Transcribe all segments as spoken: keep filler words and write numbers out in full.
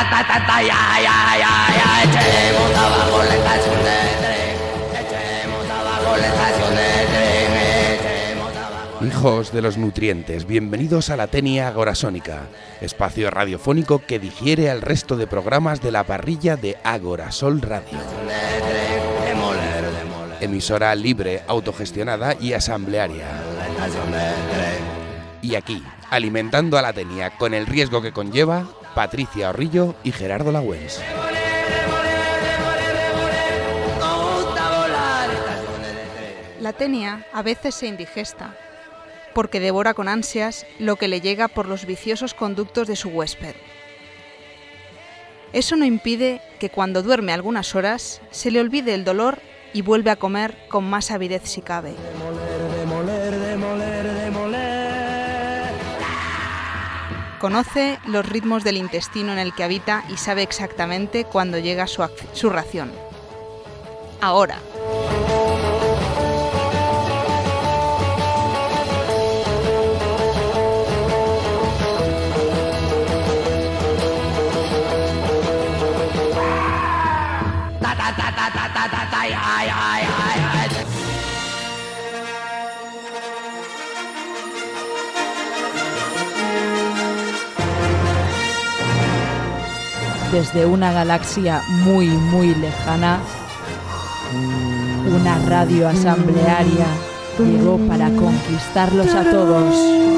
ta ta ta ta ya ya ya ya echemos abajo la estación de tren, echemos abajo la estación de tren, echemos abajo. Hijos de los nutrientes, bienvenidos a la Tenia Agorasónica, espacio radiofónico que digiere al resto de programas de la parrilla de Agorasol Radio. Emisora libre, autogestionada y asamblearia. Y aquí, alimentando a la Tenia con el riesgo que conlleva, Patricia Orrillo y Gerardo Lagüens. La Tenia a veces se indigesta, porque devora con ansias lo que le llega por los viciosos conductos de su huésped. Eso no impide que cuando duerme algunas horas se le olvide el dolor y vuelve a comer con más avidez si cabe. Conoce los ritmos del intestino en el que habita y sabe exactamente cuándo llega su, su ración. Ahora. Desde una galaxia muy, muy lejana, una radio asamblearia llegó para conquistarlos a todos.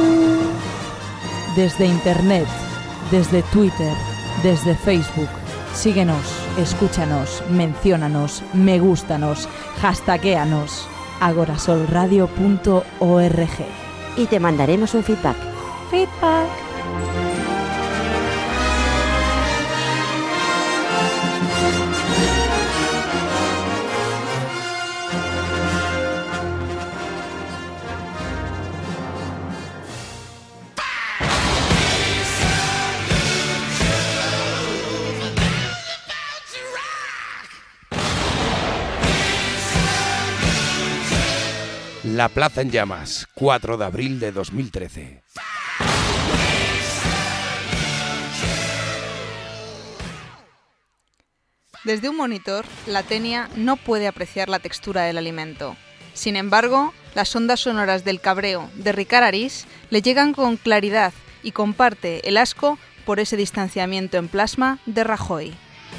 Desde Internet, desde Twitter, desde Facebook, síguenos, escúchanos, menciónanos, me gústanos, hashtaguéanos, agorasolradio punto org. Y te mandaremos un feedback. Feedback. La Plaza en Llamas, cuatro de abril de dos mil trece. Desde un monitor, la Tenia no puede apreciar la textura del alimento. Sin embargo, las ondas sonoras del cabreo de Ricard Arís le llegan con claridad y comparte el asco por ese distanciamiento en plasma de Rajoy.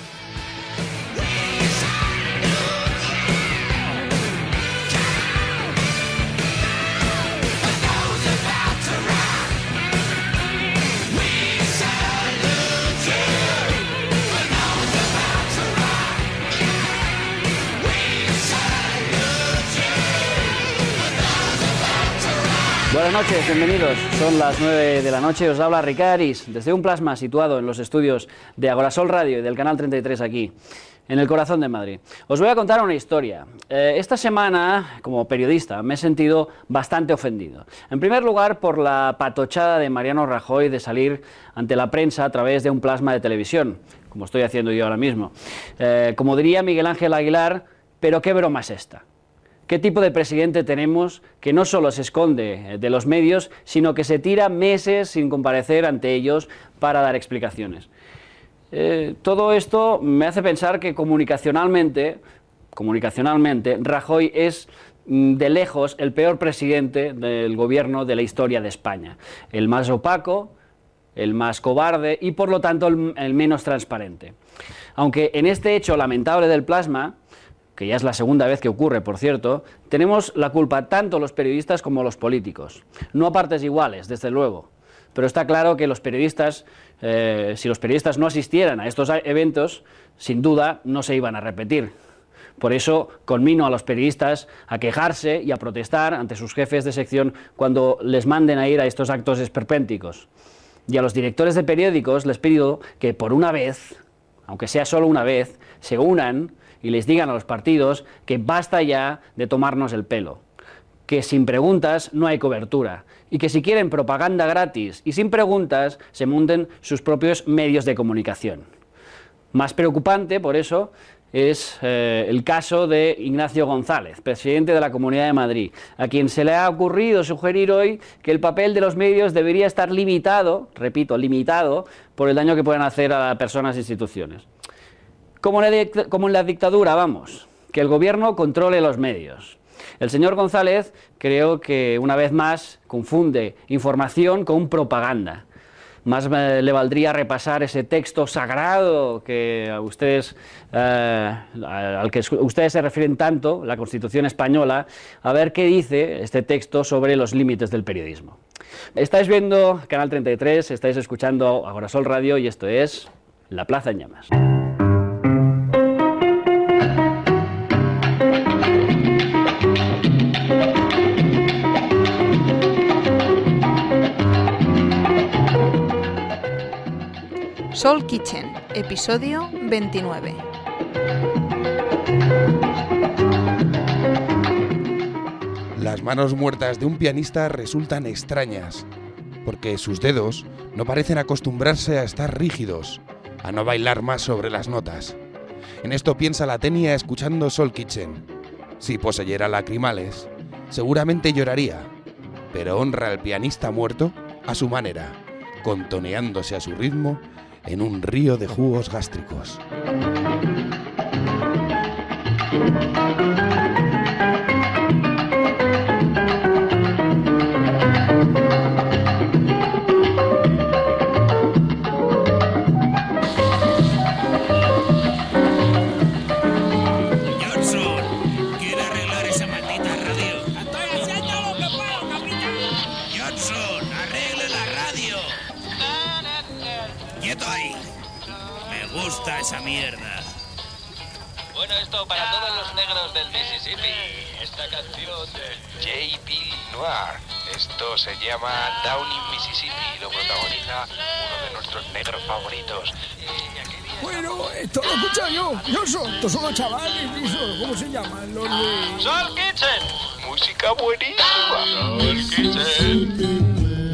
Buenas noches, bienvenidos. Son las nueve de la noche, os habla Ricard Arís, desde un plasma situado en los estudios de Agorasol Radio y del Canal treinta y tres aquí, en el corazón de Madrid. Os voy a contar una historia. Eh, esta semana, como periodista, me he sentido bastante ofendido. En primer lugar, por la patochada de Mariano Rajoy de salir ante la prensa a través de un plasma de televisión, como estoy haciendo yo ahora mismo. Eh, como diría Miguel Ángel Aguilar, ¿pero qué broma es esta? ¿Qué tipo de presidente tenemos que no solo se esconde de los medios, sino que se tira meses sin comparecer ante ellos para dar explicaciones? Eh, todo esto me hace pensar que comunicacionalmente, comunicacionalmente, Rajoy es de lejos el peor presidente del gobierno de la historia de España. El más opaco, el más cobarde y por lo tanto el, el menos transparente. Aunque en este hecho lamentable del plasma, que ya es la segunda vez que ocurre, por cierto, tenemos la culpa tanto los periodistas como los políticos. No a partes iguales, desde luego, pero está claro que los periodistas, eh, si los periodistas no asistieran a estos eventos, sin duda no se iban a repetir. Por eso conmino a los periodistas a quejarse y a protestar ante sus jefes de sección cuando les manden a ir a estos actos esperpénticos. Y a los directores de periódicos les pido que por una vez, aunque sea solo una vez, se unan y les digan a los partidos que basta ya de tomarnos el pelo, que sin preguntas no hay cobertura y que si quieren propaganda gratis y sin preguntas se monten sus propios medios de comunicación. Más preocupante, por eso, es eh, el caso de Ignacio González, presidente de la Comunidad de Madrid, a quien se le ha ocurrido sugerir hoy que el papel de los medios debería estar limitado, repito, limitado, por el daño que pueden hacer a personas e instituciones. Como en la, como en la dictadura, vamos, que el gobierno controle los medios. El señor González creo que una vez más confunde información con propaganda. Más eh, le valdría repasar ese texto sagrado que a ustedes, eh, al que ustedes se refieren tanto, la Constitución española, a ver qué dice este texto sobre los límites del periodismo. Estáis viendo Canal treinta y tres, estáis escuchando Agorasol Radio y esto es La Plaza en Llamas. Soul Kitchen, episodio veintinueve. Las manos muertas de un pianista resultan extrañas, porque sus dedos no parecen acostumbrarse a estar rígidos, a no bailar más sobre las notas. En esto piensa la Tenia escuchando Soul Kitchen. Si poseyera lacrimales, seguramente lloraría, pero honra al pianista muerto a su manera, contoneándose a su ritmo en un río de jugos gástricos. Esa mierda. Bueno, esto para todos los negros del Mississippi. Esta canción de J P Noir. Esto se llama Down in Mississippi. Lo protagoniza uno de nuestros negros favoritos. Bueno, esto lo he escuchado yo. Yo soy, estos son los chavales, esos, ¿cómo se llaman? Los de... Soul Kitchen. Música buenísima. Soul Kitchen.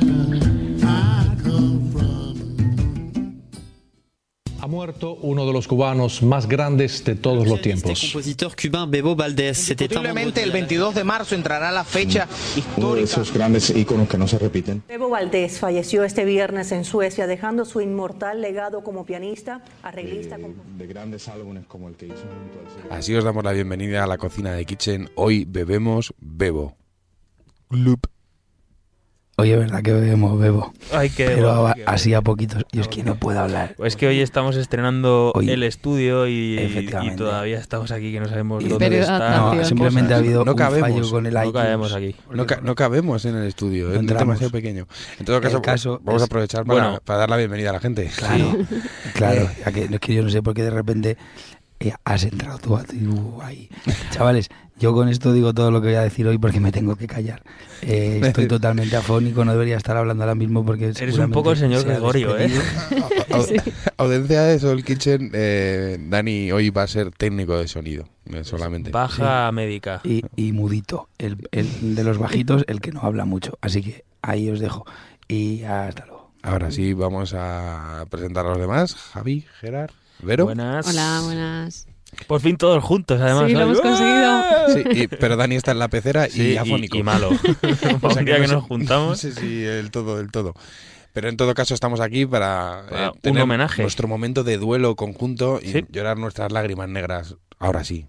Ha muerto uno de los cubanos más grandes de todos los tiempos. Este compositor cubano Bebo Valdés. Posiblemente el veintidós de marzo entrará la fecha histórica. Uno de esos grandes íconos que no se repiten. Bebo Valdés falleció este viernes en Suecia, dejando su inmortal legado como pianista, arreglista. De, de grandes álbumes como el que hizo junto al... Así os damos la bienvenida a la cocina de Kitchen. Hoy bebemos Bebo. Glup. Oye, ¿verdad que bebemos Bebo? Ay, qué Pero bueno, a, qué así bueno. a poquitos. Yo es que no puedo hablar. Pues que hoy estamos estrenando Hoy, el estudio y, y todavía estamos aquí que no sabemos Y dónde está. No, simplemente ha habido no un cabemos, fallo con el no iTunes. cabemos aquí. No, ca no cabemos en el estudio, No es entramos. demasiado pequeño. En todo caso, caso vamos es- a aprovechar para, bueno. para dar la bienvenida a la gente. Claro, Sí. claro. Eh. Ya que, es que yo no sé por qué de repente eh, has entrado tú a tu ahí. Chavales, yo con esto digo todo lo que voy a decir hoy porque me tengo que callar. Eh, estoy totalmente afónico, no debería estar hablando ahora mismo porque Eres un poco el señor Gregorio, ¿eh? Au- Audiencia de Soul Kitchen, eh, Dani hoy va a ser técnico de sonido, eh, solamente. Baja Sí. médica. Y, y mudito, el, el de los bajitos, el que no habla mucho. Así que ahí os dejo. Y hasta luego. Ahora sí, vamos a presentar a los demás. Javi, Gerard, Vero. Buenas. Hola, buenas. Por fin todos juntos, además. Sí, lo ¿no? hemos conseguido. Sí, y- pero Dani está en la pecera Sí, y y- afónico. y malo. O sea Un día que no sé- nos juntamos. No sé si el todo, del todo. Pero en todo caso estamos aquí para, Para eh, un tener homenaje. nuestro momento de duelo conjunto y Sí. llorar nuestras lágrimas negras. Ahora sí.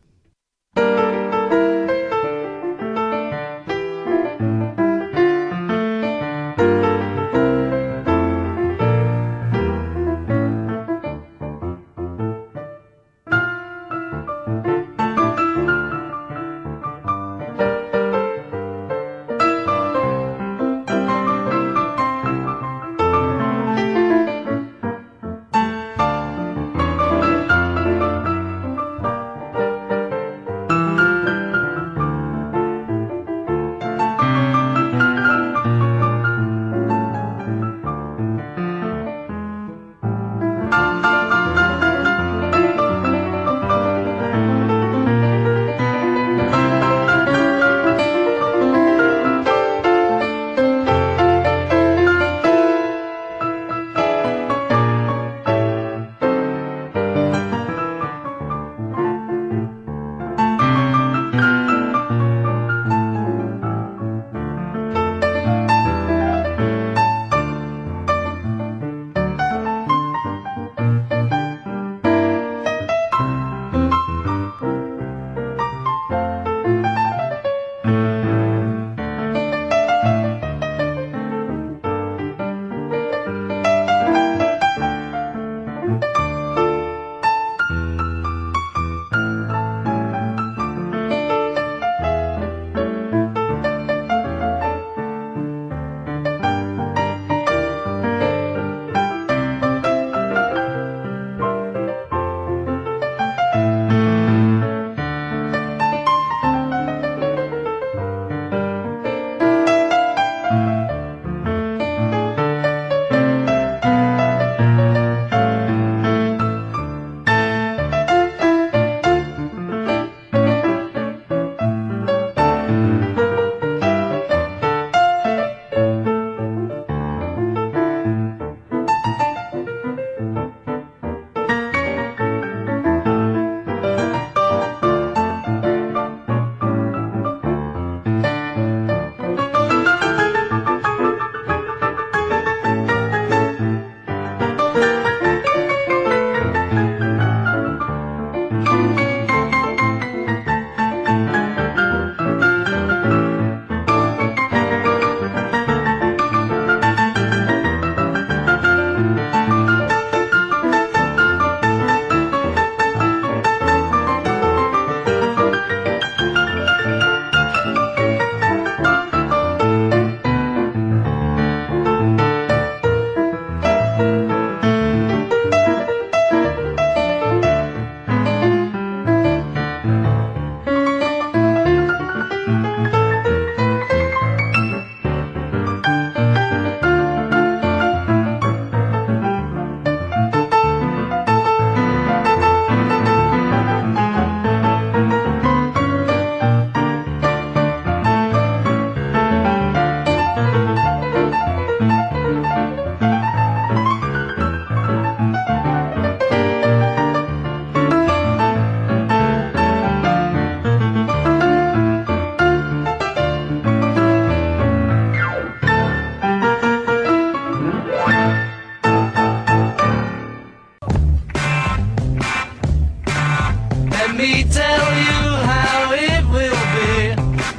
me tell you how it will be.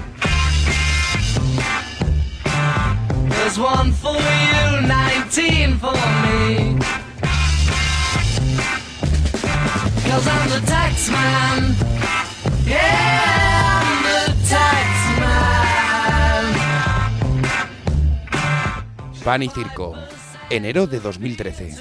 There's one for you, nineteen for me. 'Cause I'm the tax man. Yeah, I'm the tax man. Pan y circo, enero de dos mil trece.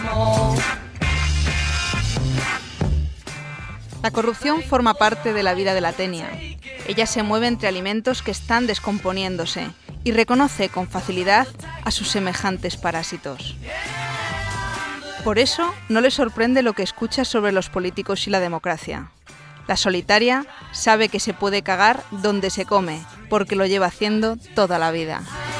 La corrupción forma parte de la vida de la Tenia. Ella se mueve entre alimentos que están descomponiéndose y reconoce con facilidad a sus semejantes parásitos. Por eso, no le sorprende lo que escucha sobre los políticos y la democracia. La solitaria sabe que se puede cagar donde se come, porque lo lleva haciendo toda la vida.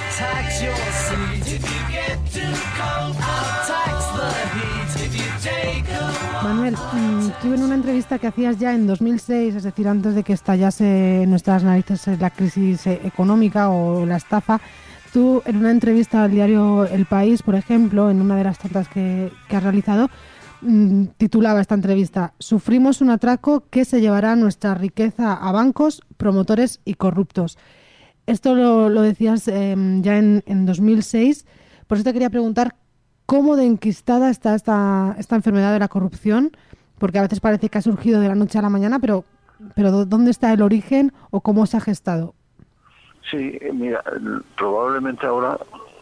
Manuel, tú en una entrevista que hacías ya en dos mil seis, es decir, antes de que estallase en nuestras narices la crisis económica o la estafa, tú en una entrevista al diario El País, por ejemplo, en una de las tantas que, que has realizado, mmm, titulaba esta entrevista: "Sufrimos un atraco que se llevará nuestra riqueza a bancos, promotores y corruptos". Esto lo, lo decías eh, ya en, en dos mil seis, por eso te quería preguntar cómo de enquistada está esta, esta enfermedad de la corrupción, porque a veces parece que ha surgido de la noche a la mañana, pero, pero ¿dónde está el origen o cómo se ha gestado? Sí, mira, probablemente ahora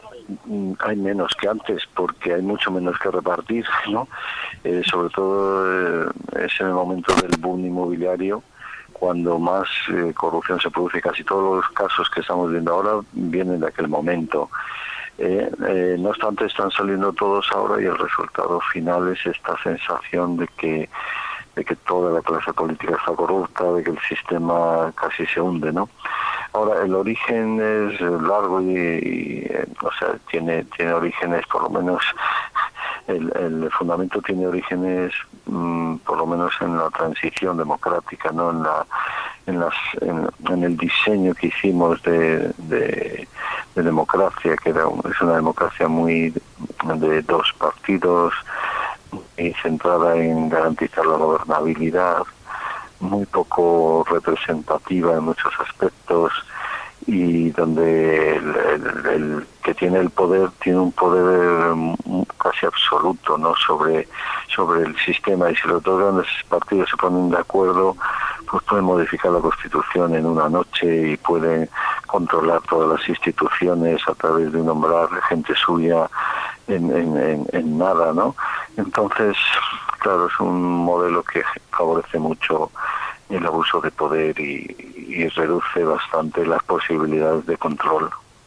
hay menos que antes porque hay mucho menos que repartir, ¿no? Eh, sobre todo eh, es en el momento del boom inmobiliario cuando más eh, corrupción se produce. Casi todos los casos que estamos viendo ahora vienen de aquel momento. Eh, eh, no obstante, están saliendo todos ahora y el resultado final es esta sensación de que de que toda la clase política está corrupta, de que el sistema casi se hunde, ¿no? Ahora, el origen es largo y, y o sea, tiene tiene orígenes, por lo menos, el, el fundamento tiene orígenes, mmm, por lo menos en la transición democrática, ¿no? En la en las en, en el diseño que hicimos de, de, de democracia, que era un, es una democracia muy de dos partidos y centrada en garantizar la gobernabilidad, muy poco representativa en muchos aspectos, y donde el, el, el que tiene el poder tiene un poder casi absoluto, ¿no? sobre sobre el sistema, y si los dos grandes partidos se ponen de acuerdo, pues pueden modificar la Constitución en una noche y pueden controlar todas las instituciones a través de nombrar gente suya en, en, en, en nada, ¿no? Entonces, claro, es un modelo que favorece mucho el abuso de poder y, y reduce bastante las posibilidades de control.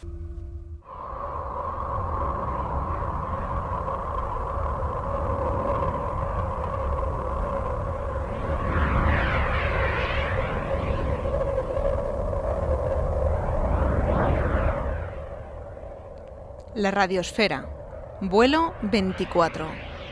La radiosfera, vuelo veinticuatro.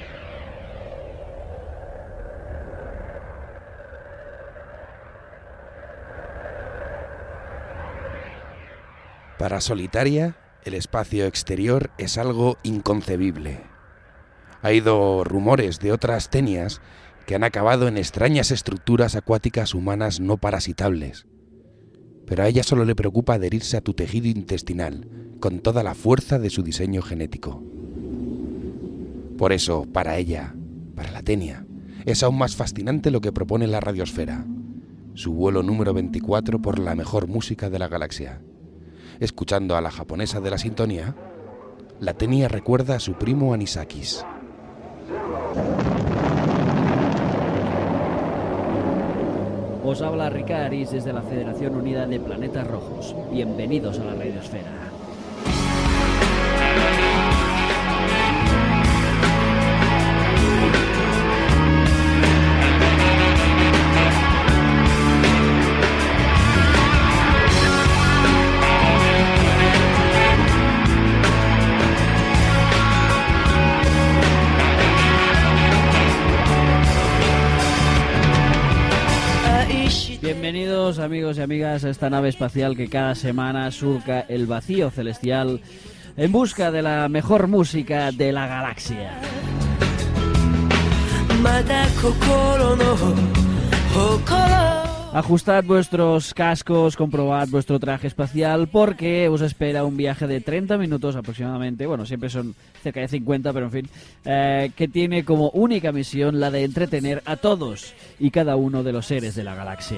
Para Solitaria, el espacio exterior es algo inconcebible. Ha habido rumores de otras tenias que han acabado en extrañas estructuras acuáticas humanas no parasitables. Pero a ella solo le preocupa adherirse a tu tejido intestinal con toda la fuerza de su diseño genético. Por eso, para ella, para la tenia, es aún más fascinante lo que propone la radiosfera, su vuelo número veinticuatro por la mejor música de la galaxia. Escuchando a la japonesa de la sintonía, la tenia recuerda a su primo Anisakis. Os habla Ricard Aris desde la Federación Unida de Planetas Rojos. Bienvenidos a la radiosfera. Bienvenidos, amigos y amigas, a esta nave espacial que cada semana surca el vacío celestial en busca de la mejor música de la galaxia. Ajustad vuestros cascos, comprobad vuestro traje espacial porque os espera un viaje de treinta minutos aproximadamente, bueno, siempre son cerca de cincuenta, pero en fin, eh, que tiene como única misión la de entretener a todos y cada uno de los seres de la galaxia.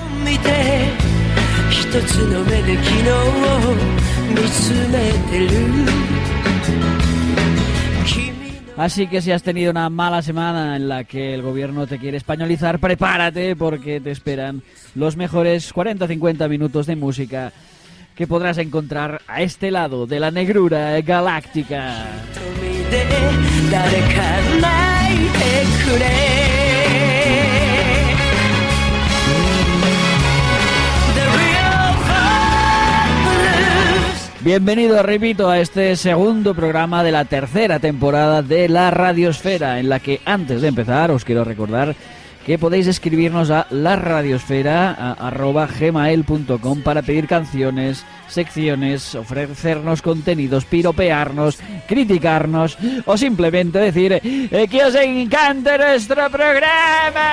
Así que si has tenido una mala semana en la que el gobierno te quiere españolizar, prepárate porque te esperan los mejores cuarenta a cincuenta minutos de música que podrás encontrar a este lado de la negrura galáctica. Bienvenido, repito, a este segundo programa de la tercera temporada de La Radiosfera, en la que antes de empezar os quiero recordar que podéis escribirnos a laradiosfera arroba gmail punto com para pedir canciones, secciones, ofrecernos contenidos, piropearnos, criticarnos o simplemente decir eh, que os encanta nuestro programa.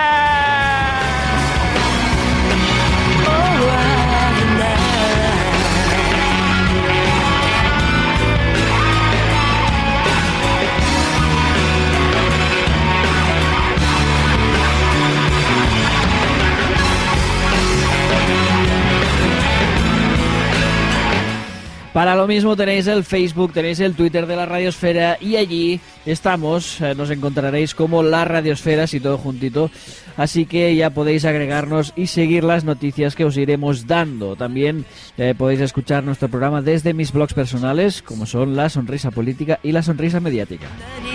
Para lo mismo tenéis el Facebook, tenéis el Twitter de la Radiosfera y allí estamos, eh, nos encontraréis como La Radiosfera, así todo juntito, así que ya podéis agregarnos y seguir las noticias que os iremos dando. También eh, podéis escuchar nuestro programa desde mis blogs personales, como son La Sonrisa Política y La Sonrisa Mediática.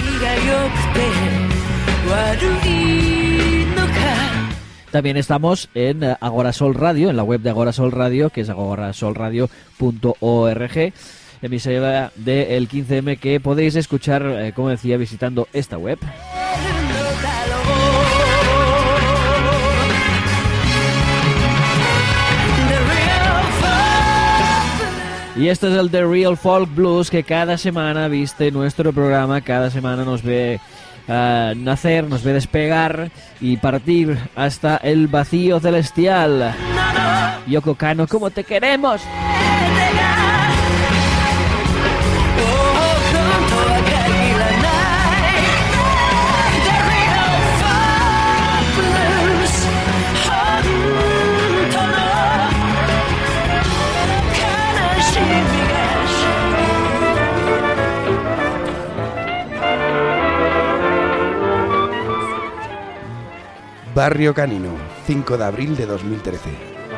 También estamos en Agorasol Radio, en la web de Agorasol Radio, que es agorasolradio punto org, emisora del quince eme que podéis escuchar, eh, como decía, visitando esta web. Y este es el The Real Folk Blues que cada semana viste nuestro programa, cada semana nos ve Uh, nacer, nos ve despegar y partir hasta el vacío celestial. Yoko Kanno, ¿cómo te queremos? Barrio Canino, cinco de abril de dos mil trece.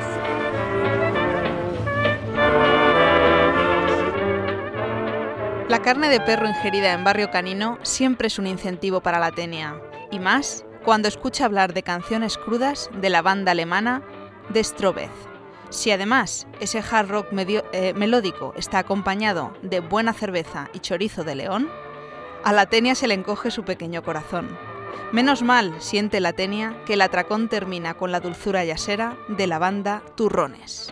La carne de perro ingerida en Barrio Canino siempre es un incentivo para la tenia, y más cuando escucha hablar de canciones crudas de la banda alemana de Strobeth. Si además ese hard rock medio, eh, melódico está acompañado de buena cerveza y chorizo de león, a la tenia se le encoge su pequeño corazón. Menos mal siente la tenia que el atracón termina con la dulzura yasera de la banda Turrones.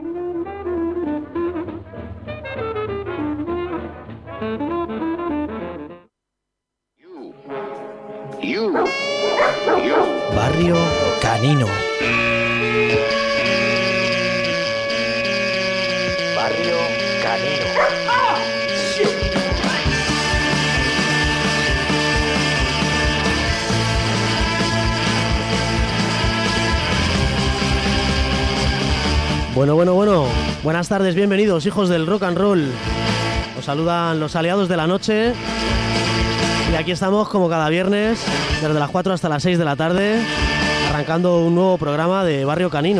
You. You. Barrio Canino. Barrio Canino. Ah, shit. Bueno, bueno, bueno. Buenas tardes, bienvenidos, hijos del rock and roll. Os saludan los aliados de la noche. Y aquí estamos como cada viernes, desde las cuatro hasta las seis de la tarde, arrancando un nuevo programa de Barrio Canino.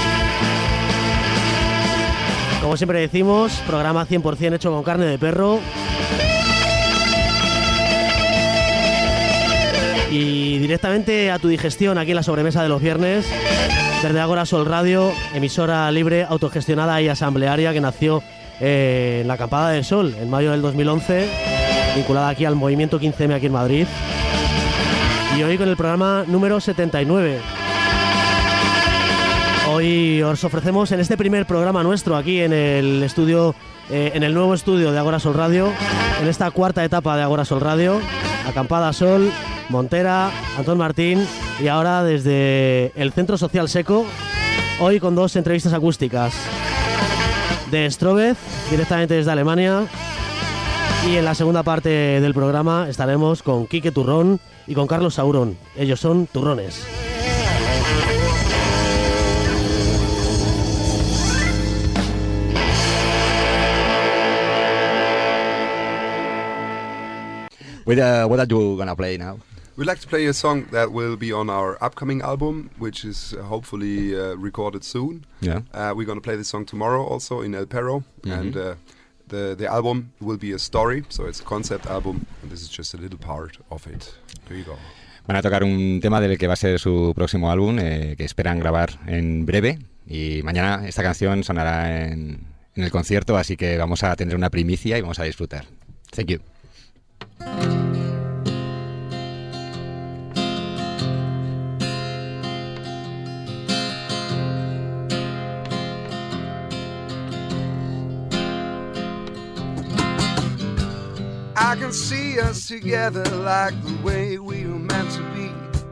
Como siempre decimos, programa cien por ciento hecho con carne de perro. Y directamente a tu digestión aquí en la sobremesa de los viernes, desde Agorasol Radio, emisora libre, autogestionada y asamblearia que nació eh, en la Acampada del Sol en mayo del dos mil once, vinculada aquí al movimiento quince eme aquí en Madrid. Y hoy con el programa número setenta y nueve. Hoy os ofrecemos en este primer programa nuestro aquí en el estudio, eh, en el nuevo estudio de Agorasol Radio, en esta cuarta etapa de Agorasol Radio, Acampada Sol, Montera, Antón Martín Y ahora desde el Centro Social Seco, hoy con dos entrevistas acústicas. De Strobeth, directamente desde Alemania. Y en la segunda parte del programa estaremos con Quique Turrón y con Carlos Saurón. Ellos son Turrones. What, uh, what are you gonna play now? We'd like to play a song that will be on our upcoming album, which is uh, hopefully uh, recorded soon. Yeah. Uh, we're going to play this song tomorrow also in El Perro. Mm-hmm. And uh, the, the album will be a story, so it's a concept album, and this is just a little part of it. Here you go. Van a tocar un tema del que va a ser su próximo álbum, eh, que esperan grabar en breve. Y mañana esta canción sonará en, en el concierto, así que vamos a tener una primicia y vamos a disfrutar. Thank you. I can see us together like the way we were meant to be.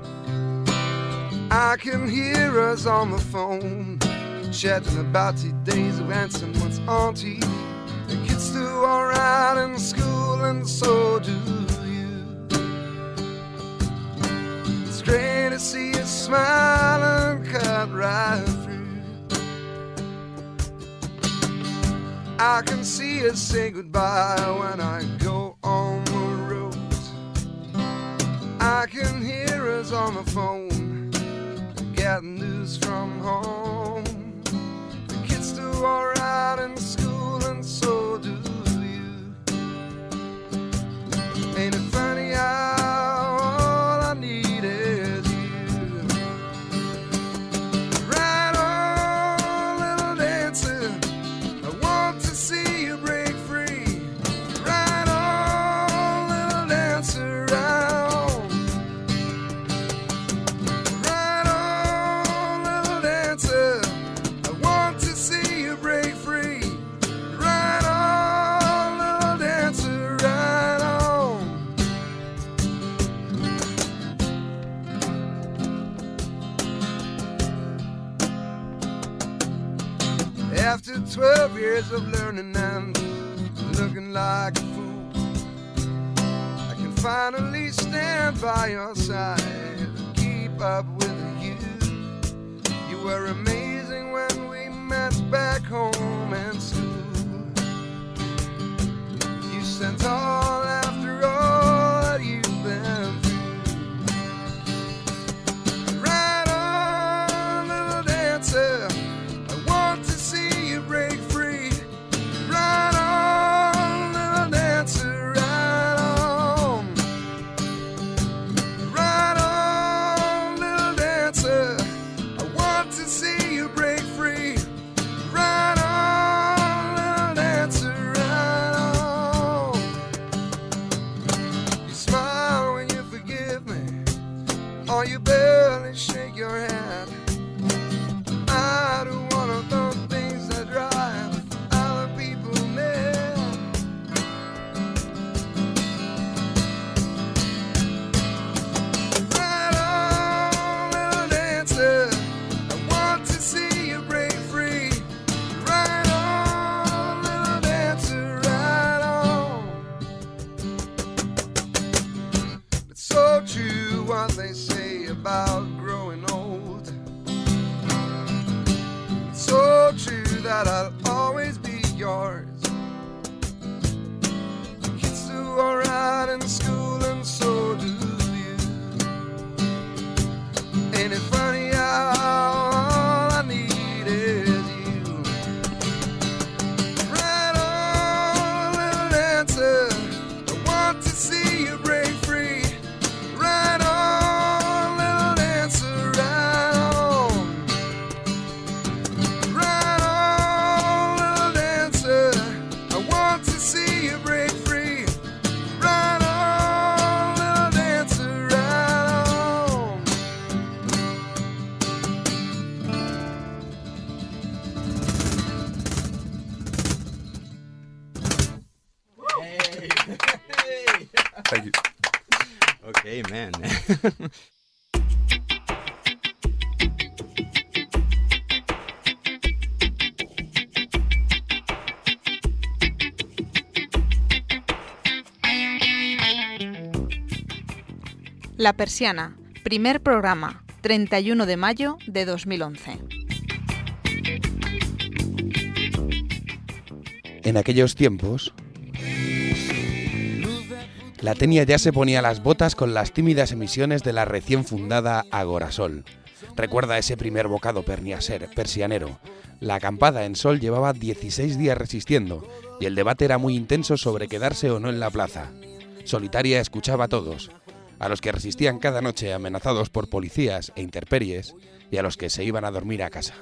I can hear us on the phone, chatting about the days of and what's on T V. The kids do alright in school and so do you. It's great to see you smile and cut right through. I can see us say goodbye when I go on the road. I can hear us on the phone, getting news from home. The kids do alright in school and so do you. Ain't it funny how all I need is you? Right on, little dancer, I want to see you break free. Right on, little dancer, right on. Right on, little dancer, I want to see you break free. Right on, little dancer, right on. After twelve years of learning and looking like a fool, I can finally stand by your side and keep up with you. You were amazing when we met back home in school. You sent all after all that you've been through. Right on, little dancer, I want to see you break free. Right on, little dancer, right on. Right on, little dancer, I want to see you break free. Right on, little dancer, right on. You smile when you forgive me, or you barely shake your head. I do one of those things that drive other people mad. Right on, little dancer, I want to see you break free. Right on, little dancer, right on. It's so true what they say about growing old. It's so true that I'll always be yours. Kids do alright in school and so do you. Ain't it funny how all I need is you? Right on, little dancer, I want to see you break free. Right on, little dancer, right on. Right on, little dancer, I want to see you break free. Right on, little dancer, right on. Thank you. Okay, man. La Persiana, primer programa, treinta y uno de mayo de dos mil once. En aquellos tiempos, la Tenia ya se ponía las botas con las tímidas emisiones de la recién fundada Agorasol. Recuerda ese primer bocado perniaser, persianero. La acampada en Sol llevaba dieciséis días resistiendo y el debate era muy intenso sobre quedarse o no en la plaza. Solitaria escuchaba a todos, a los que resistían cada noche amenazados por policías e interperies y a los que se iban a dormir a casa.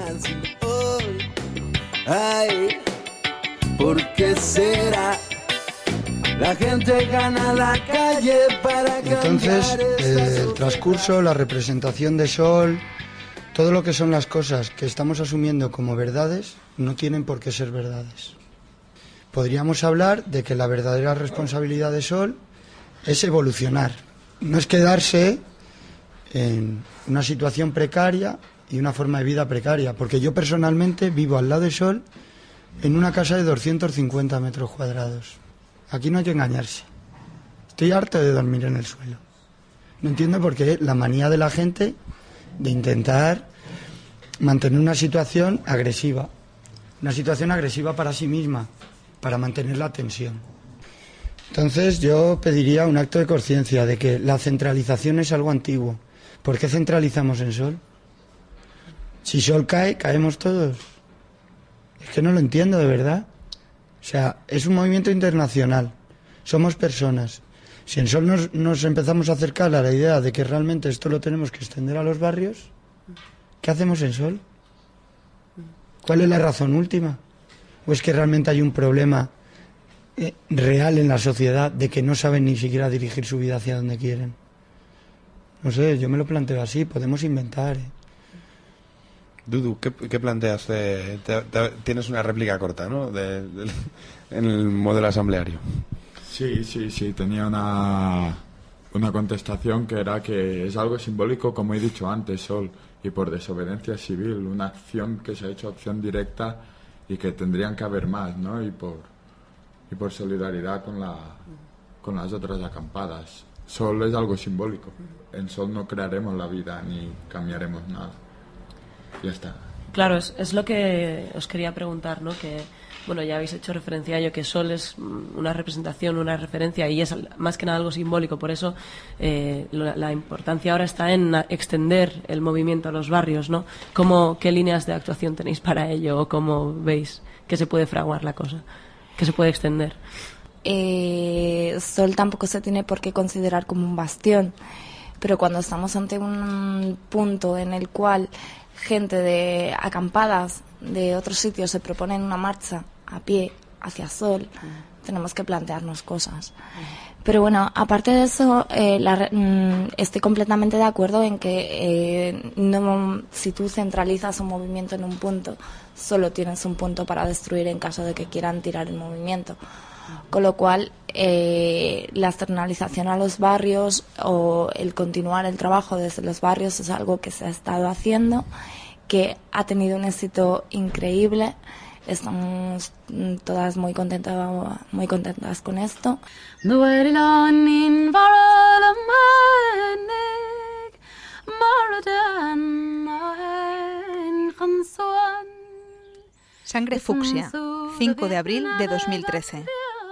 Ay, ¿por qué será? La gente gana la calle para Entonces, eh, el transcurso, la representación de Sol, todo lo que son las cosas que estamos asumiendo como verdades, no tienen por qué ser verdades. Podríamos hablar de que la verdadera responsabilidad de Sol es evolucionar. No es quedarse en una situación precaria y una forma de vida precaria, porque yo personalmente vivo al lado de Sol en una casa de doscientos cincuenta metros cuadrados. Aquí no hay que engañarse. Estoy harto de dormir en el suelo. No entiendo por qué la manía de la gente de intentar mantener una situación agresiva. Una situación agresiva para sí misma, para mantener la tensión. Entonces yo pediría un acto de conciencia de que la centralización es algo antiguo. ¿Por qué centralizamos en Sol? Si Sol cae, caemos todos. Es que no lo entiendo de verdad. O sea, es un movimiento internacional. Somos personas. Si en Sol nos, nos empezamos a acercar a la idea de que realmente esto lo tenemos que extender a los barrios, ¿qué hacemos en Sol? ¿Cuál es la razón última? ¿O es que realmente hay un problema eh, real en la sociedad de que no saben ni siquiera dirigir su vida hacia donde quieren? No sé, yo me lo planteo así, podemos inventar. ¿eh? Dudu, ¿qué, qué planteas? De, te, te, tienes una réplica corta, ¿no? De, de, en el modelo asambleario. Sí, sí, sí. Tenía una, una contestación que era que es algo simbólico, como he dicho antes, Sol, y por desobediencia civil, una acción que se ha hecho acción directa y que tendrían que haber más, ¿no? Y por, y por solidaridad con, la, con las otras acampadas. Sol es algo simbólico. En Sol no crearemos la vida ni cambiaremos nada. Ya está. Claro, es, es lo que os quería preguntar, ¿no? Que, bueno, ya habéis hecho referencia a ello, que Sol es una representación, una referencia, y es más que nada algo simbólico. Por eso eh, la, la importancia ahora está en extender el movimiento a los barrios, ¿no? ¿Cómo, qué líneas de actuación tenéis para ello? ¿O cómo veis que se puede fraguar la cosa? ¿Que se puede extender? Eh, Sol tampoco se tiene por qué considerar como un bastión, pero cuando estamos ante un punto en el cual gente de acampadas de otros sitios se proponen una marcha a pie hacia Sol, mm. tenemos que plantearnos cosas. Mm. Pero bueno, aparte de eso, eh, la, mm, estoy completamente de acuerdo en que eh, no, si tú centralizas un movimiento en un punto, solo tienes un punto para destruir en caso de que quieran tirar el movimiento. Con lo cual, eh, la externalización a los barrios o el continuar el trabajo desde los barrios es algo que se ha estado haciendo, que ha tenido un éxito increíble. Estamos todas muy contentas, muy contentas con esto. Sangre fucsia, cinco de abril de dos mil trece.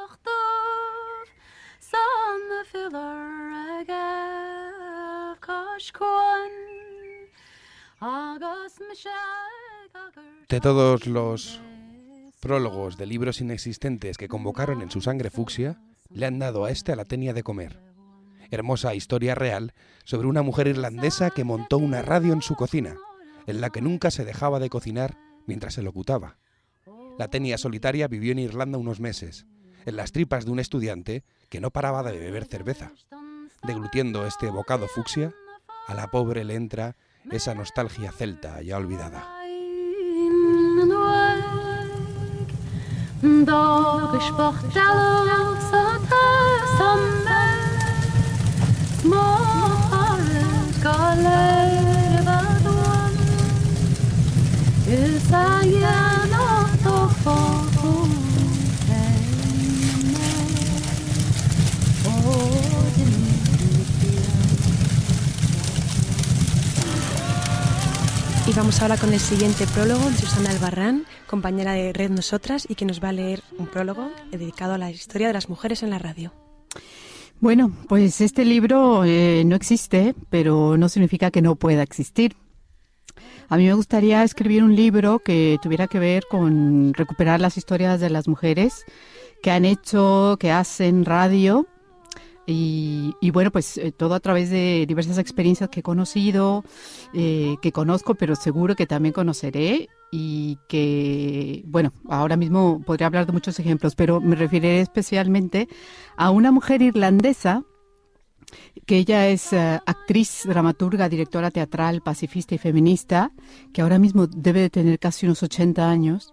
De todos los prólogos de libros inexistentes que convocaron en su Sangre fucsia, le han dado a este a la Tenia de comer. Hermosa historia real sobre una mujer irlandesa que montó una radio en su cocina, en la que nunca se dejaba de cocinar mientras se locutaba. La Tenia solitaria vivió en Irlanda unos meses, en las tripas de un estudiante que no paraba de beber cerveza. Deglutiendo este bocado fucsia, a la pobre le entra esa nostalgia celta ya olvidada. Y vamos ahora con el siguiente prólogo de Susana Albarrán, compañera de Red Nosotras, y que nos va a leer un prólogo dedicado a la historia de las mujeres en la radio. Bueno, pues este libro eh, no existe, pero no significa que no pueda existir. A mí me gustaría escribir un libro que tuviera que ver con recuperar las historias de las mujeres que han hecho, que hacen radio. Y, y bueno, pues eh, todo a través de diversas experiencias que he conocido, eh, que conozco, pero seguro que también conoceré y que, bueno, ahora mismo podría hablar de muchos ejemplos, pero me referiré especialmente a una mujer irlandesa, que ella es uh, actriz, dramaturga, directora teatral, pacifista y feminista, que ahora mismo debe de tener casi unos ochenta años.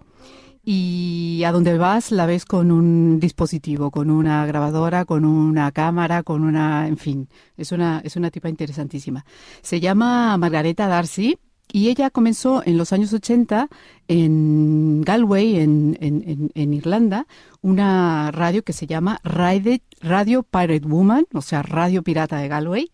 Y a donde vas la ves con un dispositivo, con una grabadora, con una cámara, con una, en fin, es una, es una tipa interesantísima. Se llama Margareta D'Arcy y ella comenzó en los años ochenta en Galway, en, en, en, en Irlanda, una radio que se llama Radio Pirate Woman, o sea, Radio Pirata de Galway.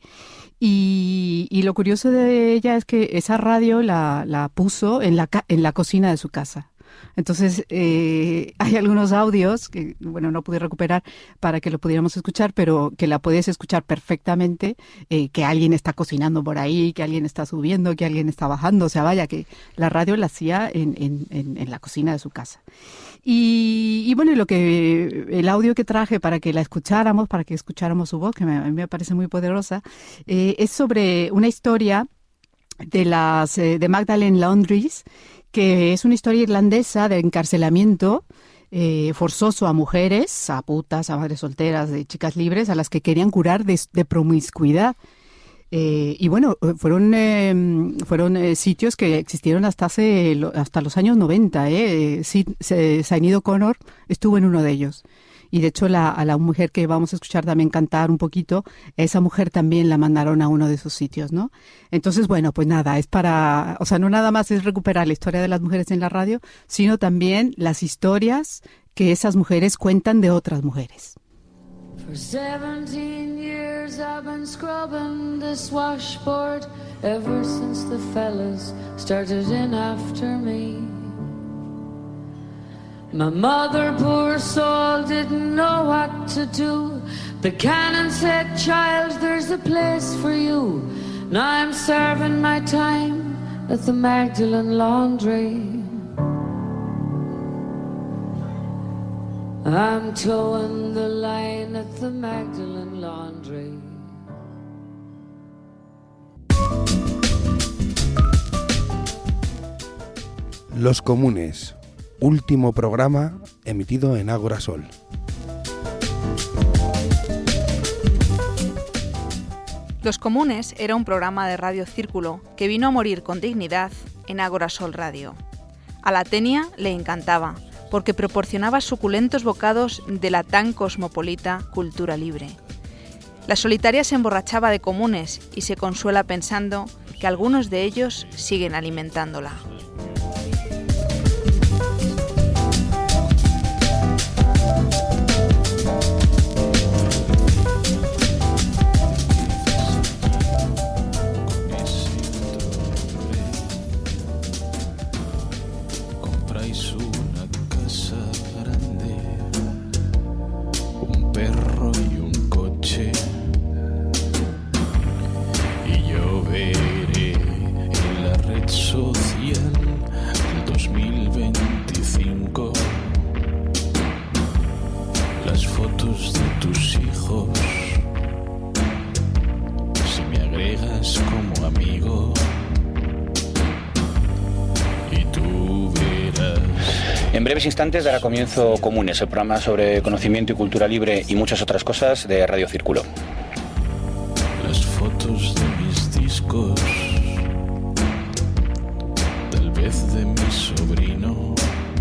Y, y lo curioso de ella es que esa radio la, la puso en la, en la cocina de su casa. Entonces, eh, hay algunos audios que, bueno, no pude recuperar para que lo pudiéramos escuchar, pero que la puedes escuchar perfectamente, eh, que alguien está cocinando por ahí, que alguien está subiendo, que alguien está bajando. O sea, vaya, que la radio la hacía en, en, en, en la cocina de su casa. Y, y bueno, y lo que el audio que traje para que la escucháramos, para que escucháramos su voz, que me, a mí me parece muy poderosa, eh, es sobre una historia de, las, eh, de Magdalene Laundries, que es una historia irlandesa de encarcelamiento eh, forzoso a mujeres, a putas, a madres solteras, de chicas libres, a las que querían curar de, de promiscuidad. Eh, y bueno, fueron eh, fueron eh, sitios que existieron hasta hace hasta los años noventa. Eh. Sinead O'Connor estuvo en uno de ellos. Y de hecho la, a la mujer que vamos a escuchar también cantar un poquito, esa mujer también la mandaron a uno de esos sitios, ¿no? Entonces, bueno, pues nada, es para, o sea, no nada más es recuperar la historia de las mujeres en la radio, sino también las historias que esas mujeres cuentan de otras mujeres. For seventeen years I've been scrubbing this washboard ever since the fellas started in after me. My mother, poor soul, didn't know what to do. The canon said, child, there's a place for you. Now I'm serving my time at the Magdalen Laundry. I'm towing the line at the Magdalen Laundry. Los Comunes, último programa emitido en Ágora Sol. Los Comunes era un programa de Radio Círculo que vino a morir con dignidad en Ágora Sol Radio. A la Tenia le encantaba, porque proporcionaba suculentos bocados de la tan cosmopolita cultura libre. La solitaria se emborrachaba de comunes y se consuela pensando que algunos de ellos siguen alimentándola. En breves instantes dará comienzo Comunes, el programa sobre conocimiento y cultura libre y muchas otras cosas de Radio Círculo. Las fotos de mis discos, tal vez de mi sobrino.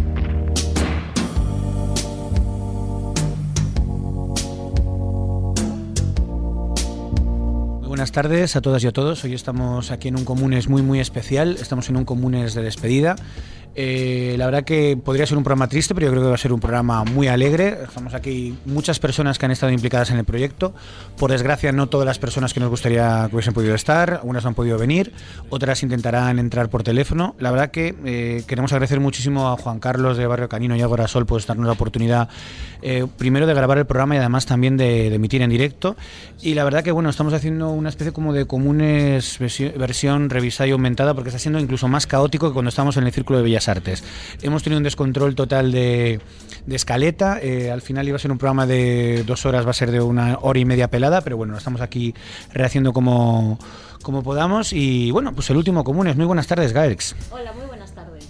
Muy buenas tardes a todas y a todos. Hoy estamos aquí en un Comunes muy muy especial. Estamos en un Comunes de despedida. Eh, la verdad que podría ser un programa triste, pero yo creo que va a ser un programa muy alegre. Estamos aquí muchas personas que han estado implicadas en el proyecto. Por desgracia, no todas las personas que nos gustaría que hubiesen podido estar. Algunas no han podido venir, otras intentarán entrar por teléfono. La verdad que eh, queremos agradecer muchísimo a Juan Carlos de Barrio Canino y Ágora Sol por darnos la oportunidad, eh, primero de grabar el programa y además también de, de emitir en directo. Y la verdad que bueno, estamos haciendo una especie como de comunes versión, versión revisada y aumentada, porque está siendo incluso más caótico que cuando estábamos en el Círculo de Bellas Artes. Hemos tenido un descontrol total de, de escaleta. Eh, al final iba a ser un programa de dos horas, va a ser de una hora y media pelada, pero bueno, estamos aquí rehaciendo como, como podamos. Y bueno, pues el último Comunes. Muy buenas tardes, Gaelx. Hola, muy buenas tardes.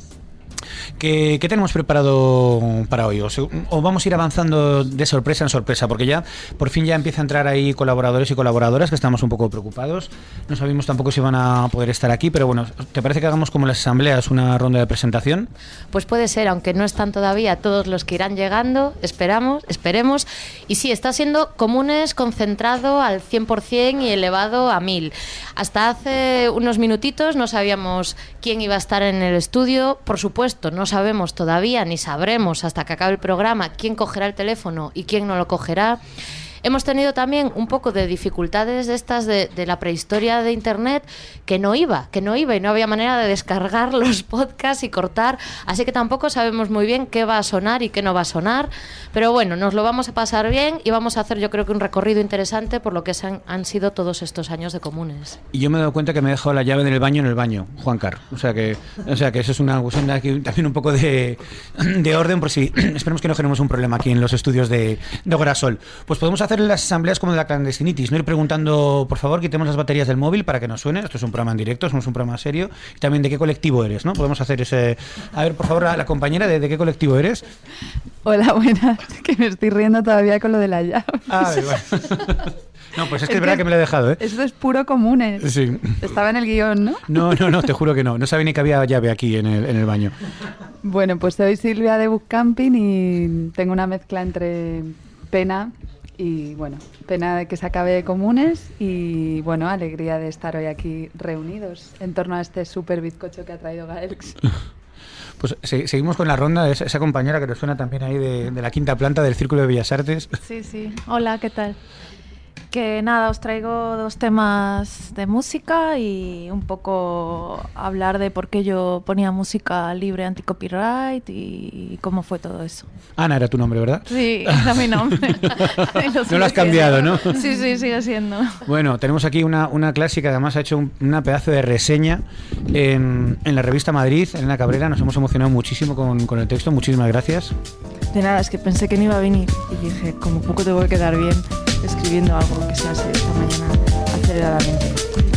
¿Qué, ¿Qué tenemos preparado para hoy? ¿O, ¿O vamos a ir avanzando de sorpresa en sorpresa? Porque ya, por fin ya empieza a entrar ahí colaboradores y colaboradoras, que estamos un poco preocupados. No sabemos tampoco si van a poder estar aquí, pero bueno, ¿te parece que hagamos como las asambleas una ronda de presentación? Pues puede ser, aunque no están todavía todos los que irán llegando, esperamos, esperemos. Y sí, está siendo Comunes concentrado al cien por ciento y elevado a mil. Hasta hace unos minutitos no sabíamos quién iba a estar en el estudio. Por supuesto, no sabemos todavía, ni sabremos hasta que acabe el programa quién cogerá el teléfono y quién no lo cogerá. Hemos tenido también un poco de dificultades de estas de, de la prehistoria de Internet, que no iba, que no iba y no había manera de descargar los podcasts y cortar, así que tampoco sabemos muy bien qué va a sonar y qué no va a sonar, pero bueno, nos lo vamos a pasar bien y vamos a hacer, yo creo que un recorrido interesante por lo que han, han sido todos estos años de Comunes. Y yo me he dado cuenta que me he dejado la llave del baño en el baño, Juancar, o sea que, o sea que eso es una cuestión de aquí, también un poco de, de orden, por si esperemos que no generemos un problema aquí en los estudios de, de Ágora Sol. Pues podemos hacer las asambleas como de la clandestinitis, no ir preguntando, por favor, quitemos las baterías del móvil para que nos suene. Esto es un programa en directo, somos un programa serio. Y también de qué colectivo eres, ¿no? Podemos hacer ese... A ver, por favor, la, la compañera, ¿de, ¿de qué colectivo eres? Hola, buenas, que me estoy riendo todavía con lo de la llave. Ah, bueno. No, pues es que es, es verdad que, que me lo he dejado, ¿eh? Esto es puro Comunes. Sí. Estaba en el guión, ¿no? No, no, no, te juro que no. No sabía ni que había llave aquí en el, en el baño. Bueno, pues soy Silvia de Book Camping y tengo una mezcla entre pena y, bueno, pena de que se acabe Comunes y, bueno, alegría de estar hoy aquí reunidos en torno a este súper bizcocho que ha traído Gaelx. Pues se, seguimos con la ronda de esa, esa compañera que nos suena también ahí de, de la quinta planta del Círculo de Bellas Artes. Sí, sí. Hola, ¿qué tal? Que nada, os traigo dos temas de música y un poco hablar de por qué yo ponía música libre anti-copyright y cómo fue todo eso. Ana era tu nombre, ¿verdad? Sí, era mi nombre. lo no lo has cambiado, ¿no? Sí, sí, sigue siendo. Bueno, tenemos aquí una, una clásica, además ha hecho un, una pedazo de reseña en, en la revista Madrid, Elena Cabrera. Nos hemos emocionado muchísimo con, con el texto, muchísimas gracias. De nada, es que pensé que no iba a venir y dije, como poco tengo que quedar bien escribiendo algo que se hace esta mañana aceleradamente.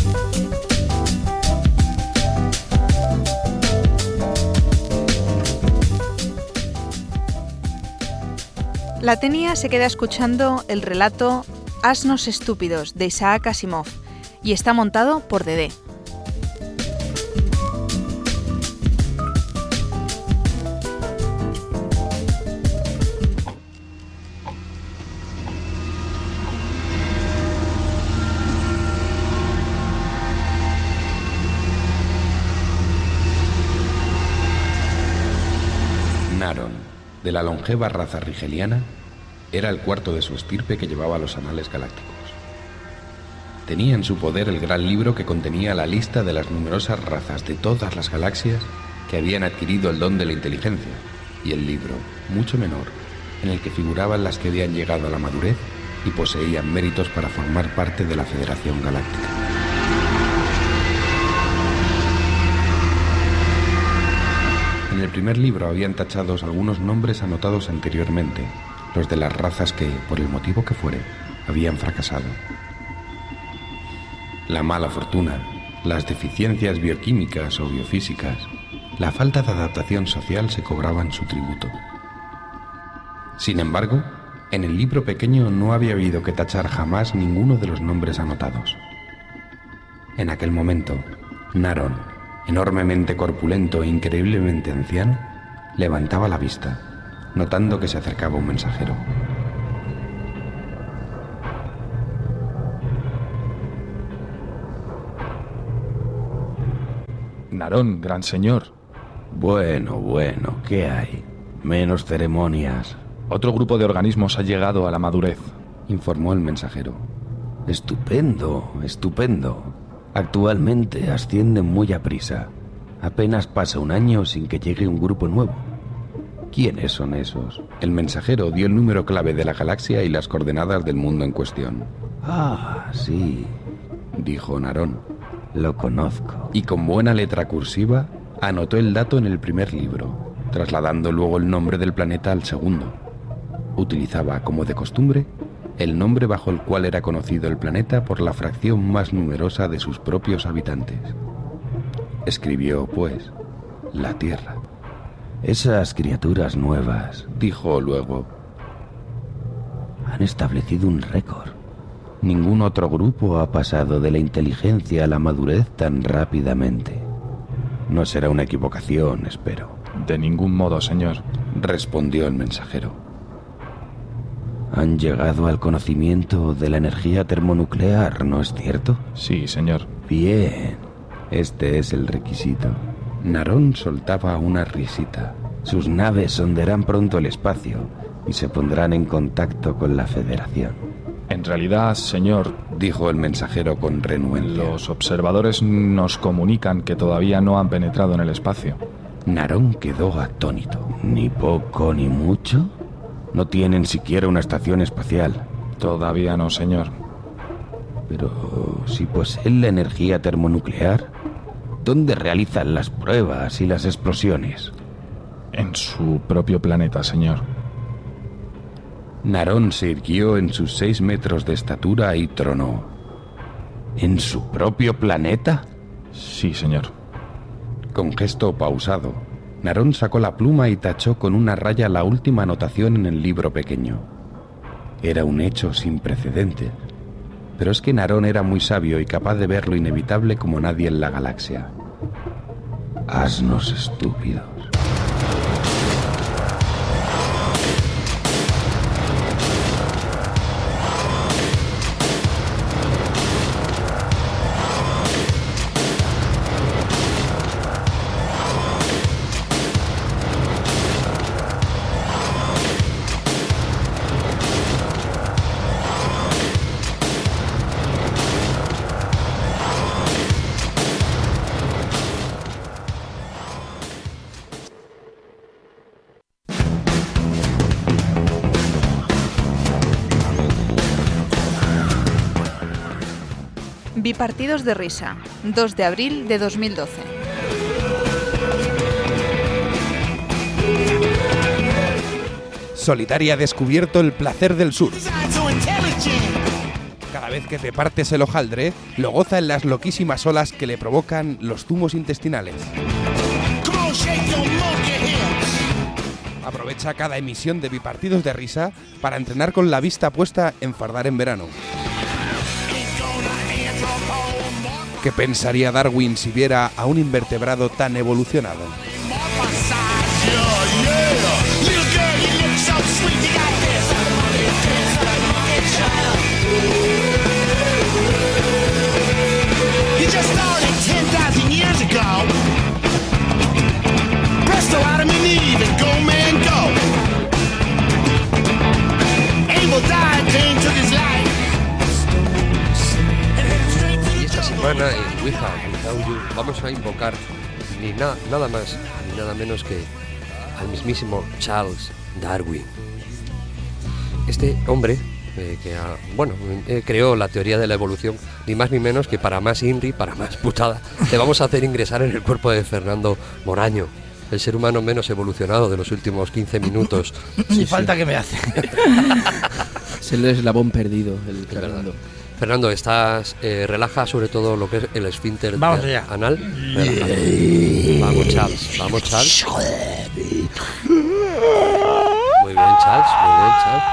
La Tenia se queda escuchando el relato Asnos estúpidos de Isaac Asimov y está montado por Dedé. Naron, de la longeva raza rigeliana, era el cuarto de su estirpe que llevaba los anales galácticos. Tenía en su poder el gran libro que contenía la lista de las numerosas razas de todas las galaxias que habían adquirido el don de la inteligencia, y el libro, mucho menor, en el que figuraban las que habían llegado a la madurez y poseían méritos para formar parte de la Federación Galáctica. En el primer libro habían tachados algunos nombres anotados anteriormente, los de las razas que, por el motivo que fuere, habían fracasado. La mala fortuna, las deficiencias bioquímicas o biofísicas, la falta de adaptación social se cobraban su tributo. Sin embargo, en el libro pequeño no había habido que tachar jamás ninguno de los nombres anotados. En aquel momento, Naron, enormemente corpulento e increíblemente anciano, levantaba la vista, notando que se acercaba un mensajero. Naron, gran señor, Bueno, bueno, ¿qué hay? Menos ceremonias. Otro grupo de organismos ha llegado a la madurez, informó el mensajero. Estupendo, estupendo. Actualmente ascienden muy a prisa. Apenas pasa un año sin que llegue un grupo nuevo. ¿Quiénes son esos? El mensajero dio el número clave de la galaxia y las coordenadas del mundo en cuestión. Ah, sí, dijo Narón. Lo conozco. Y con buena letra cursiva anotó el dato en el primer libro, trasladando luego el nombre del planeta al segundo. Utilizaba, como de costumbre, el nombre bajo el cual era conocido el planeta por la fracción más numerosa de sus propios habitantes. Escribió, pues, la Tierra. Esas criaturas nuevas, dijo luego, han establecido un récord. Ningún otro grupo ha pasado de la inteligencia a la madurez tan rápidamente. No será una equivocación, espero. De ningún modo, señor, respondió el mensajero. Han llegado al conocimiento de la energía termonuclear, ¿no es cierto? Sí, señor. Bien, este es el requisito. Narón soltaba una risita. Sus naves sondearán pronto el espacio y se pondrán en contacto con la Federación. En realidad, señor, dijo el mensajero con renuencia, los observadores nos comunican que todavía no han penetrado en el espacio. Narón quedó atónito. ¿Ni poco ni mucho? No tienen siquiera una estación espacial. Todavía no, señor. Pero si poseen la energía termonuclear, ¿dónde realizan las pruebas y las explosiones? En su propio planeta, señor. Narón se irguió en sus seis metros de estatura y tronó. ¿En su propio planeta? Sí, señor. Con gesto pausado, Narón sacó la pluma y tachó con una raya la última anotación en el libro pequeño. Era un hecho sin precedentes. Pero es que Narón era muy sabio y capaz de ver lo inevitable como nadie en la galaxia. Asnos estúpidos. Bipartidos de risa, dos de abril de dos mil doce. Solitaria ha descubierto el placer del surf. Cada vez que te partes el hojaldre, lo goza en las loquísimas olas que le provocan los zumos intestinales. Aprovecha cada emisión de Bipartidos de risa para entrenar con la vista puesta en fardar en verano. ¿Qué pensaría Darwin si viera a un invertebrado tan evolucionado? Semana en Ouija, Without You, vamos a invocar ni na, nada más ni nada menos que al mismísimo Charles Darwin. Este hombre eh, que ha, bueno, eh, creó la teoría de la evolución, ni más ni menos que para más Inri, para más putada, le vamos a hacer ingresar en el cuerpo de Fernando Moraño, el ser humano menos evolucionado de los últimos quince minutos. Ni sí, falta sí. que me hace. Es el eslabón perdido, el Fernando. Fernando, estás eh, relaja sobre todo lo que es el esfínter vamos allá. Anal. Relaja. Vamos, Charles. Vamos, Charles. Muy bien, Charles. Muy bien, Charles.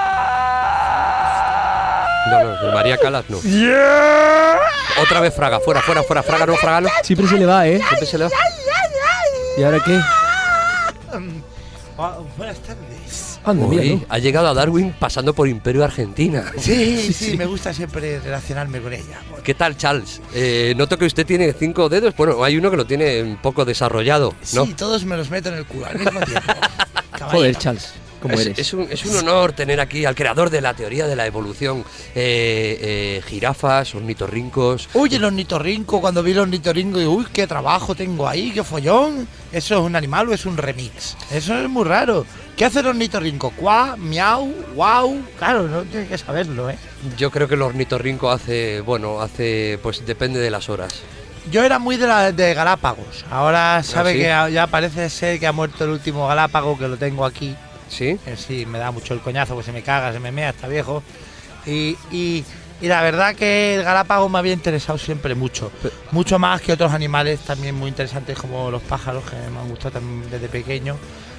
No, no, María Calas no. Yeah. Otra vez Fraga. Fuera, fuera, fuera. Fraga no, Fraga no. Siempre se le va, ¿eh? Siempre se le va. ¿Y ahora qué? Oh, buenas tardes. Anda, mira, ¿no? Ha llegado a Darwin pasando por Imperio Argentina. Sí, sí, sí, me gusta siempre relacionarme con ella. ¿Qué tal, Charles? Eh, noto que usted tiene cinco dedos. Bueno, hay uno que lo tiene un poco desarrollado, ¿no? Sí, todos me los meto en el culo al mismo tiempo. Joder, Charles, ¿cómo es, eres? Es un, es un honor tener aquí al creador de la teoría de la evolución. Eh, eh, jirafas, ornitorrincos. Uy, el ornitorrinco, cuando vi el ornitorrinco, digo, uy, qué trabajo tengo ahí, qué follón. ¿Eso es un animal o es un remix? Eso es muy raro. ¿Qué hace el ornitorrinco? ¿Cuá? ¿Miau? ¿Wow? Claro, no tienes que saberlo, ¿eh? Yo creo que el ornitorrinco hace, bueno, hace, pues depende de las horas. Yo era muy de, la, de Galápagos. Ahora sabe ¿Ah, sí? que ya parece ser que ha muerto el último Galápago, que lo tengo aquí. ¿Sí? Eh, sí, me da mucho el coñazo, pues se me caga, se me mea, está viejo. Y, y, y la verdad que el Galápago me había interesado siempre mucho. Mucho más que otros animales también muy interesantes como los pájaros, que me han gustado también desde pequeño.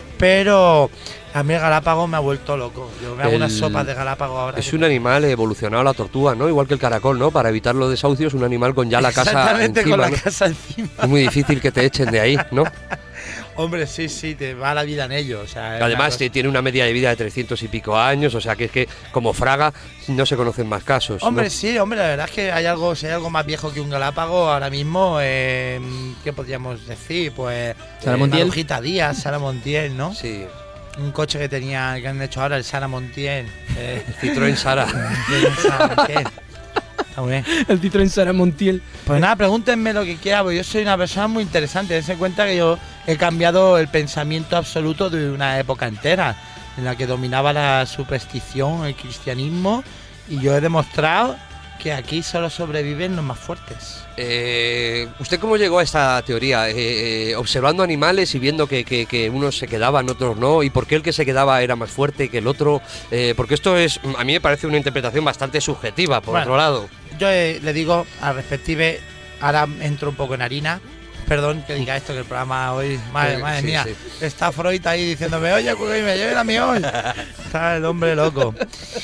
Pero a mí el Galápago me ha vuelto loco. Yo me hago El- unas sopas de Galápago ahora. Es que- un animal evolucionado a la tortuga, ¿no? Igual que el caracol, ¿no? Para evitar los desahucios, un animal con ya la casa Exactamente, encima, con la ¿no? casa encima. Es muy difícil que te echen de ahí, ¿no? Hombre, sí, sí, te va la vida en ello. O sea, es Además, una cosa- eh, tiene una media de vida de trescientos y pico años, o sea que es que, como Fraga, no se conocen más casos, ¿no? Hombre, sí, hombre, la verdad es que hay algo, si hay algo más viejo que un Galápago ahora mismo, eh, ¿qué podríamos decir? Pues Sara eh, Montiel. Marujita Díaz, Sara Montiel, ¿no? Sí. Un coche que tenía, que han hecho ahora, el Sara Montiel. Eh, Citroën Sara. Citroën Sara Montiel. Está muy bien. El Citroën Sara Montiel. Pues nada, pregúntenme lo que quieran, porque yo soy una persona muy interesante. Dense cuenta que yo he cambiado el pensamiento absoluto de una época entera, en la que dominaba la superstición, el cristianismo, y yo he demostrado que aquí solo sobreviven los más fuertes. Eh, ¿Usted cómo llegó a esta teoría? Eh, eh, observando animales y viendo que, que- que unos se quedaban, otros no, y por qué el que se quedaba era más fuerte que el otro, eh, porque esto es, a mí me parece una interpretación bastante subjetiva, por Bueno, otro lado. Yo eh, le digo al respective, ahora entro un poco en harina. Perdón que diga esto, que el programa hoy, madre, Sí, madre sí, mía, sí. está Freud ahí diciéndome, oye, que me lleven a mí hoy. Está el hombre loco.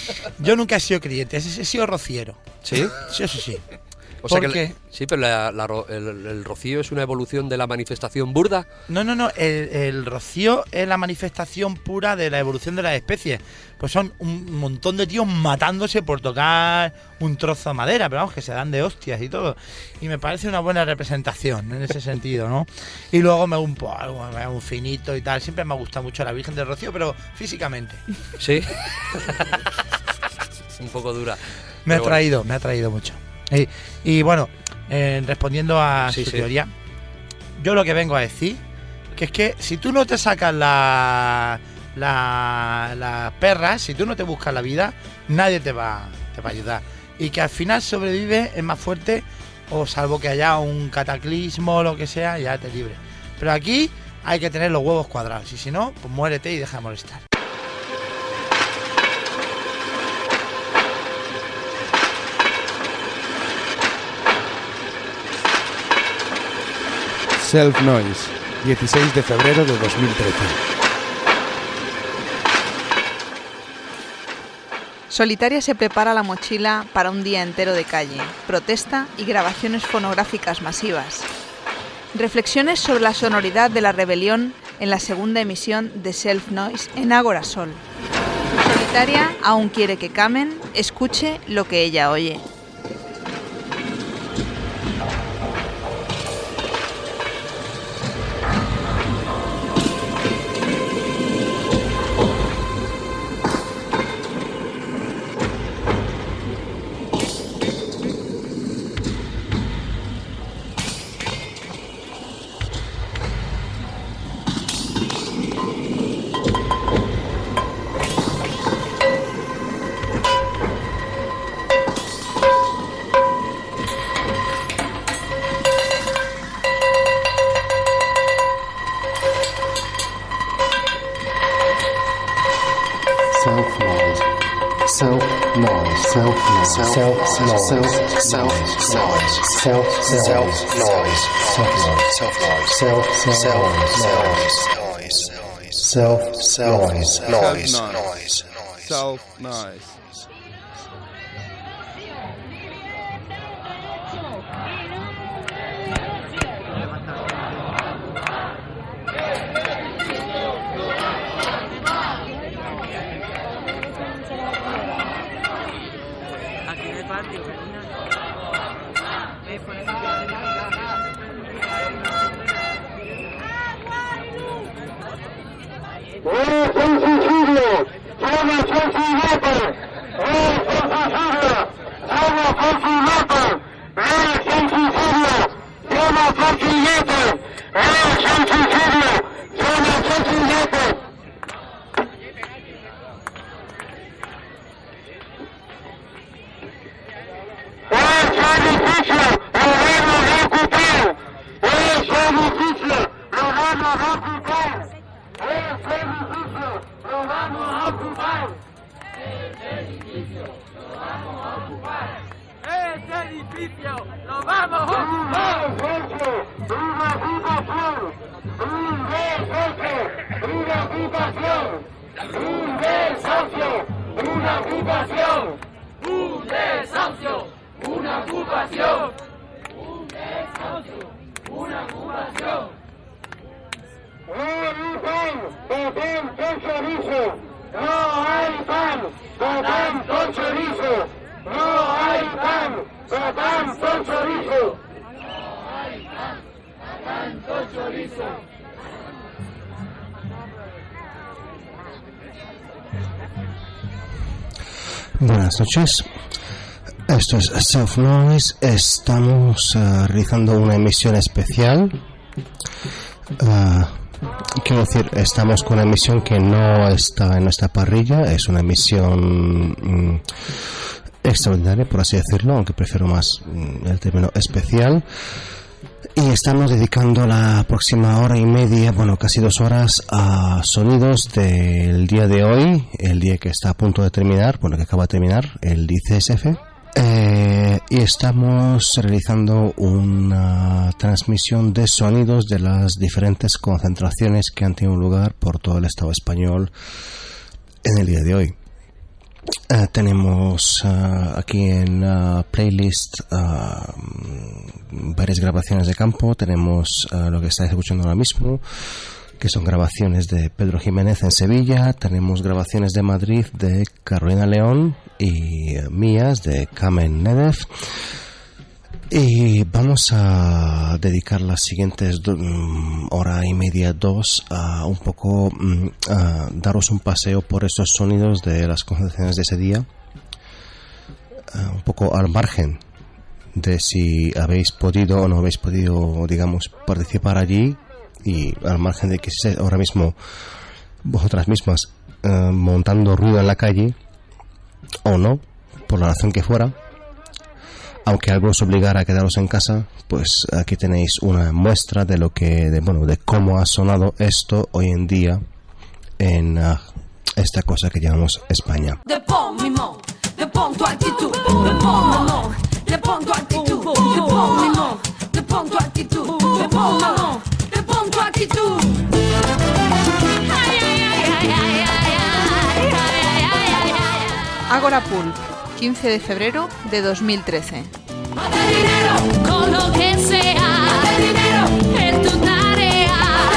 Yo nunca he sido creyente, he he sido rociero. ¿Sí? Sí, sí, sí. O sea que Porque- la- sí, pero la- la ro- el, el rocío es una evolución de la manifestación burda. No, no, no, el, el rocío es la manifestación pura de la evolución de las especies. Pues son un montón de tíos matándose por tocar un trozo de madera, pero vamos, que se dan de hostias y todo. Y me parece una buena representación en ese sentido, ¿no? Y luego me hago un, po- me hago un finito y tal. Siempre me ha gustado mucho la Virgen del Rocío, pero físicamente. Sí. Un poco dura. Me ha Pero bueno. traído, me ha traído mucho. Y, y bueno, eh, respondiendo a Sí, su sí. teoría, yo lo que vengo a decir, que es que si tú no te sacas la, la, las perras, si tú no te buscas la vida, nadie te va, te va a ayudar. Y que al final sobrevive, es más fuerte, o salvo que haya un cataclismo o lo que sea, ya te libre. Pero aquí hay que tener los huevos cuadrados, y si no, pues muérete y deja de molestar. Self Noise, dieciséis de febrero de dos mil trece. Solitaria se prepara la mochila para un día entero de calle, protesta y grabaciones fonográficas masivas. Reflexiones sobre la sonoridad de la rebelión en la segunda emisión de Self Noise en Ágora Sol. Solitaria aún quiere que Kamen escuche lo que ella oye. Self noise. Self noise. Self noise. Self noise. Self noise. Self self noise. Self noise. Self noise. Self self noise. Self self noise. Noise. Self Noise. Buenas noches, esto es Self Noise. Estamos uh, realizando una emisión especial. Uh, quiero decir, estamos con una emisión que no está en nuestra parrilla, es una emisión um, extraordinaria, por así decirlo, aunque prefiero más um, el término especial. Y estamos dedicando la próxima hora y media, bueno, casi dos horas, a sonidos del día de hoy, el día que está a punto de terminar, bueno, que acaba de terminar, el I C S F. Eh, y estamos realizando una transmisión de sonidos de las diferentes concentraciones que han tenido lugar por todo el Estado español en el día de hoy. Uh, tenemos uh, aquí en uh, playlist uh, varias grabaciones de campo. Tenemos uh, lo que estáis escuchando ahora mismo, que son grabaciones de Pedro Jiménez en Sevilla. Tenemos grabaciones de Madrid de Carolina León y uh, mías de Kamen Nedev. Y vamos a dedicar las siguientes do, um, hora y media, dos, a un poco um, a daros un paseo por esos sonidos de las concentraciones de ese día, uh, un poco al margen de si habéis podido o no habéis podido, digamos, participar allí, y al margen de que estéis ahora mismo vosotras mismas uh, montando ruido en la calle o no, por la razón que fuera. Aunque algo os obligara a quedaros en casa, pues aquí tenéis una muestra de lo que, de, bueno, de cómo ha sonado esto hoy en día en uh, esta cosa que llamamos España. Le bon mimo, le bon tu actitud, le bon maman, le bon tu actitud, le bon mimo, le bon tu actitud, le bon maman, le bon tu actitud. Agora Pulp, quince de febrero de dos mil trece. Con lo que sea, es tu tarea.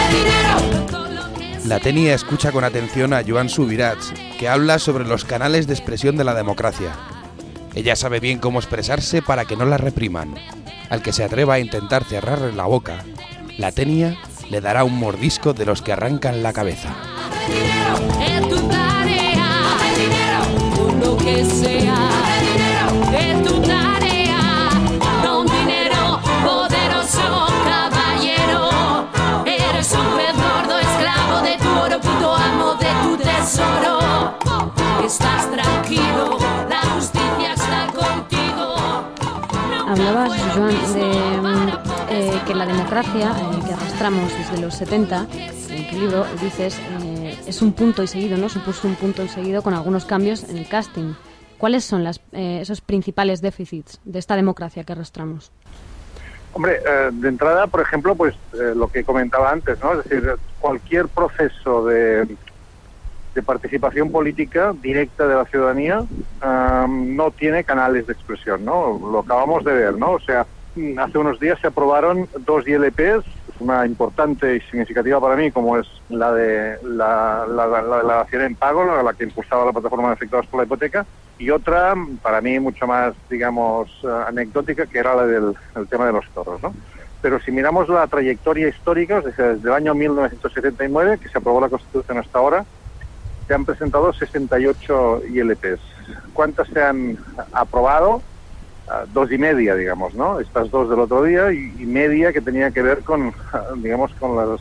La Tenia escucha con atención a Joan Subirats, que habla sobre los canales de expresión de la democracia. Ella sabe bien cómo expresarse para que no la repriman. Al que se atreva a intentar cerrarle la boca, la Tenia le dará un mordisco de los que arrancan la cabeza. Es tu tarea, con lo que sea, es tu tarea. Don dinero, poderoso caballero, eres un pez gordo, esclavo de tu oro, puto amo de tu tesoro. Estás tranquilo, la justicia está contigo. Hablabas, Joan, de eh, que la democracia eh, que arrastramos desde los setenta, en tu libro dices, eh, es un punto y seguido, ¿no? Supuso un punto y seguido con algunos cambios en el casting. ¿Cuáles son las, eh, esos principales déficits de esta democracia que arrastramos? Hombre, eh, de entrada, por ejemplo, pues eh, lo que comentaba antes, ¿no? Es decir, cualquier proceso de, de participación política directa de la ciudadanía eh, no tiene canales de expresión, ¿no? Lo acabamos de ver, ¿no? O sea, hace unos días se aprobaron dos I L Ps, una importante y significativa para mí, como es la de la, la, la, la, la dación en pago, la, la que impulsaba la plataforma de afectados por la hipoteca, y otra, para mí, mucho más, digamos, uh, anecdótica, que era la del el tema de los toros, ¿no? Pero si miramos la trayectoria histórica, es decir, desde el año mil novecientos setenta y nueve, que se aprobó la Constitución hasta ahora, se han presentado sesenta y ocho I L Ps. ¿Cuántas se han aprobado? uh, dos y media, digamos, ¿no? Estas dos del otro día y, y media que tenía que ver con, uh, digamos, con las,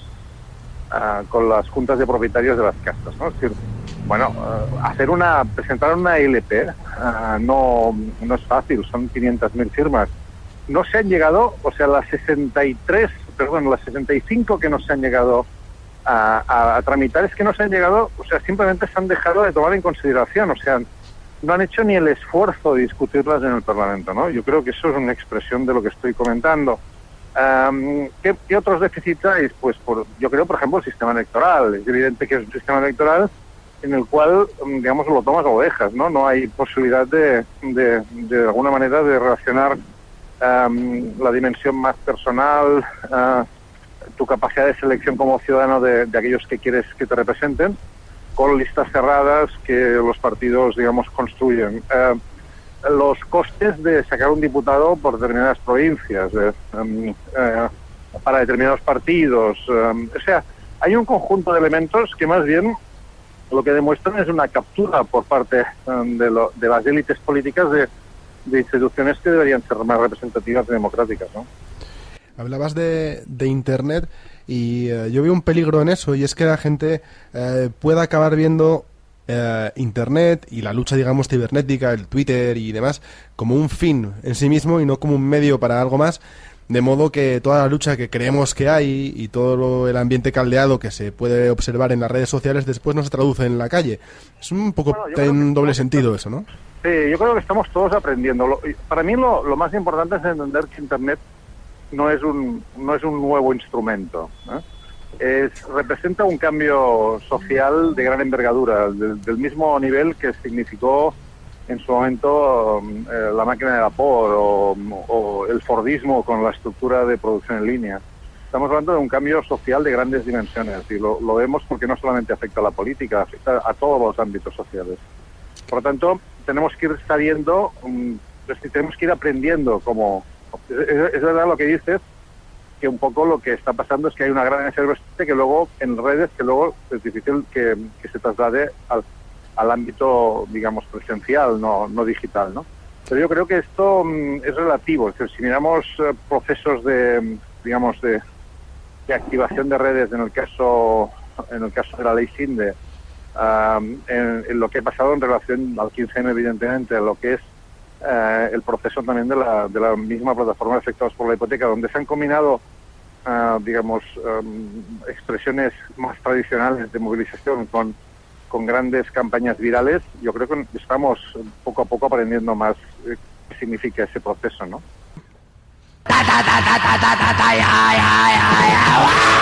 uh, con las juntas de propietarios de las casas, ¿no? Es decir, bueno, uh, hacer una, presentar una L P uh, no, no es fácil, son quinientas mil firmas. No se han llegado, o sea, las sesenta y tres, perdón, las sesenta y cinco que no se han llegado a, a, a tramitar, es que no se han llegado, o sea, simplemente se han dejado de tomar en consideración, o sea, no han hecho ni el esfuerzo de discutirlas en el Parlamento, ¿no? Yo creo que eso es una expresión de lo que estoy comentando. Um, ¿qué, ¿Qué otros déficits hay? Pues por, yo creo, por ejemplo, el sistema electoral. Es evidente que es un sistema electoral en el cual, digamos, lo tomas o lo dejas, ¿no? No hay posibilidad de, de, de alguna manera, de relacionar um, la dimensión más personal, uh, tu capacidad de selección como ciudadano de, de aquellos que quieres que te representen, con listas cerradas que los partidos, digamos, construyen. Uh, los costes de sacar un diputado por determinadas provincias, eh, um, eh, para determinados partidos. Um, o sea, hay un conjunto de elementos que más bien lo que demuestran es una captura por parte um, de, lo, de las élites políticas de, de instituciones que deberían ser más representativas y democráticas, ¿no? Hablabas de, de Internet y uh, yo veo un peligro en eso, y es que la gente uh, pueda acabar viendo uh, Internet y la lucha, digamos, cibernética, el Twitter y demás, como un fin en sí mismo y no como un medio para algo más, de modo que toda la lucha que creemos que hay y todo lo, el ambiente caldeado que se puede observar en las redes sociales después no se traduce en la calle. Es un poco Bueno, yo en creo que- doble sentido eso, ¿no? Sí, yo creo que estamos todos aprendiendo. Lo- para mí lo, lo más importante es entender que Internet no es un no es un nuevo instrumento, ¿eh? Es, representa un cambio social de gran envergadura, del, del mismo nivel que significó en su momento eh, la máquina de vapor o, o el Fordismo con la estructura de producción en línea. Estamos hablando de un cambio social de grandes dimensiones y lo, lo vemos porque no solamente afecta a la política, afecta a todos los ámbitos sociales. Por lo tanto, tenemos que ir sabiendo, um, es decir, tenemos que ir aprendiendo como... Es, es- es verdad lo que dices, que un poco lo que está pasando es que hay una gran efervescencia que luego en redes, que luego es difícil que, que se traslade al, al ámbito, digamos, presencial, no, no digital, ¿no? Pero yo creo que esto mm, es relativo, es decir, si miramos eh, procesos de, digamos, de, de activación de redes en el caso en el caso de la ley SINDE, um, en, en lo que ha pasado en relación al quince eme, evidentemente, lo que es eh, el proceso también de la, de la misma plataforma de afectados por la hipoteca, donde se han combinado, uh, digamos, um, expresiones más tradicionales de movilización con, con grandes campañas virales. Yo creo que estamos poco a poco aprendiendo más eh, qué significa ese proceso, ¿no? Ta ta ta ta ta ta ta ta ya ya ya ya.